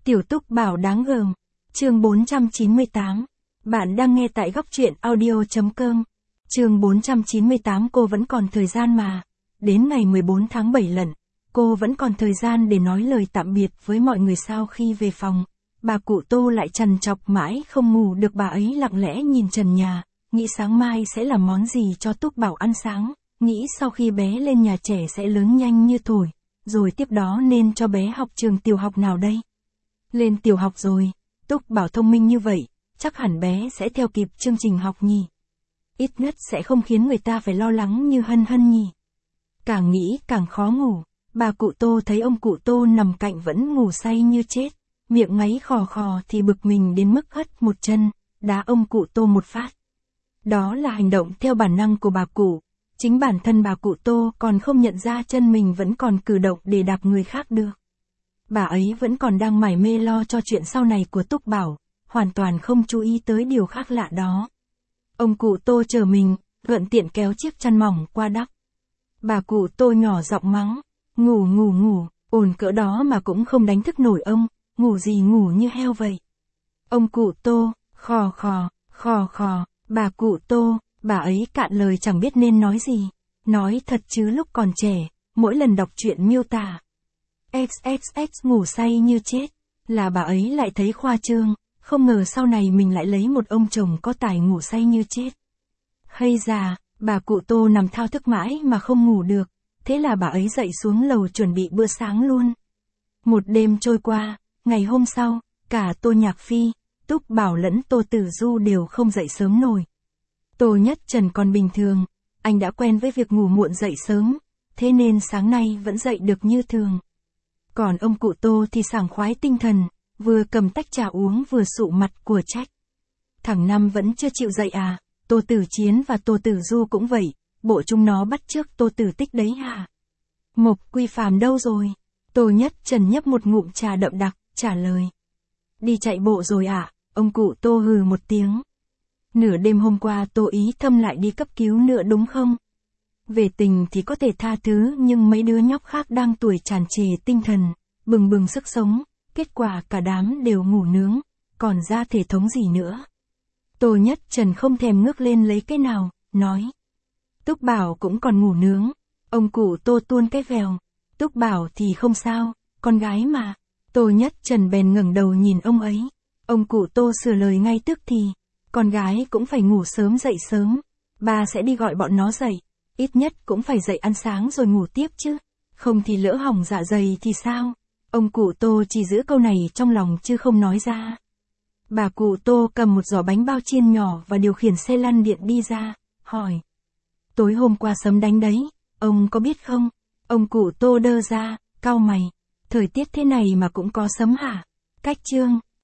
Tiểu Túc Bảo đáng gờm. Chương 498. Bạn đang nghe tại góc truyện audio.com. Chương 498. Cô vẫn còn thời gian mà. Đến ngày 14 tháng 7 lận, cô vẫn còn thời gian để nói lời tạm biệt với mọi người. Sau khi về phòng, bà cụ Tô lại trằn trọc mãi không ngủ được. Bà ấy lặng lẽ nhìn trần nhà, nghĩ sáng mai sẽ làm món gì cho Túc Bảo ăn sáng, nghĩ sau khi bé lên nhà trẻ sẽ lớn nhanh như thổi, rồi tiếp đó nên cho bé học trường tiểu học nào đây. Lên tiểu học rồi, Túc Bảo thông minh như vậy, chắc hẳn bé sẽ theo kịp chương trình học nhỉ. Ít nhất sẽ không khiến người ta phải lo lắng như Hân Hân nhỉ. Càng nghĩ càng khó ngủ, bà cụ Tô thấy ông cụ Tô nằm cạnh vẫn ngủ say như chết, miệng ngáy khò khò thì bực mình đến mức hất một chân, đá ông cụ Tô một phát. Đó là hành động theo bản năng của bà cụ, chính bản thân bà cụ Tô còn không nhận ra chân mình vẫn còn cử động để đạp người khác được. Bà ấy vẫn còn đang mải mê lo cho chuyện sau này của Túc Bảo, hoàn toàn không chú ý tới điều khác lạ đó. Ông cụ Tô chờ mình, thuận tiện kéo chiếc chăn mỏng qua đắp. Bà cụ Tô nhỏ giọng mắng, ngủ, ồn cỡ đó mà cũng không đánh thức nổi ông, ngủ gì ngủ như heo vậy. Ông cụ Tô, khò khò, bà cụ Tô, bà ấy cạn lời chẳng biết nên nói gì. Nói thật chứ lúc còn trẻ, mỗi lần đọc truyện miêu tả XXX ngủ say như chết, là bà ấy lại thấy khoa trương, không ngờ sau này mình lại lấy một ông chồng có tài ngủ say như chết. Hay già, bà cụ Tô nằm thao thức mãi mà không ngủ được, thế là bà ấy dậy xuống lầu chuẩn bị bữa sáng luôn. Một đêm trôi qua, ngày hôm sau, cả Tô Nhạc Phi, Túc Bảo lẫn Tô Tử Du đều không dậy sớm nổi. Tô Nhất Trần còn bình thường, anh đã quen với việc ngủ muộn dậy sớm, thế nên sáng nay vẫn dậy được như thường. Còn ông cụ Tô thì sảng khoái tinh thần, vừa cầm tách trà uống vừa sụ mặt của trách. Thằng Năm vẫn chưa chịu dậy à? Tô Tử Chiến và Tô Tử Du cũng vậy, bộ chúng nó bắt chước Tô Tử Tích đấy hả? Mộc Quy Phàm đâu rồi? Tô Nhất Trần nhấp một ngụm trà đậm đặc, trả lời. Đi chạy bộ rồi ạ, ông cụ Tô hừ một tiếng. Nửa đêm hôm qua Tô Ý Thâm lại đi cấp cứu nữa đúng không? Về tình thì có thể tha thứ, nhưng mấy đứa nhóc khác đang tuổi tràn trề tinh thần, bừng bừng sức sống, kết quả cả đám đều ngủ nướng, còn ra thể thống gì nữa. Tô Nhất Trần không thèm ngước lên lấy cái nào, nói. Túc Bảo cũng còn ngủ nướng. Ông cụ Tô tuôn cái vèo. Túc Bảo thì không sao, con gái mà. Tô Nhất Trần bèn ngẩng đầu nhìn ông ấy. Ông cụ Tô sửa lời ngay tức thì. Con gái cũng phải ngủ sớm dậy sớm. Ba sẽ đi gọi bọn nó dậy. Ít nhất cũng phải dậy ăn sáng rồi ngủ tiếp chứ. Không thì lỡ hỏng dạ dày thì sao? Ông cụ Tô chỉ giữ câu này trong lòng chứ không nói ra. Bà cụ Tô cầm một giỏ bánh bao chiên nhỏ và điều khiển xe lăn điện đi ra, hỏi. Tối hôm qua sấm đánh đấy, ông có biết không? Ông cụ Tô đơ ra, cau mày. Thời tiết thế này mà cũng có sấm hả? Cách chương.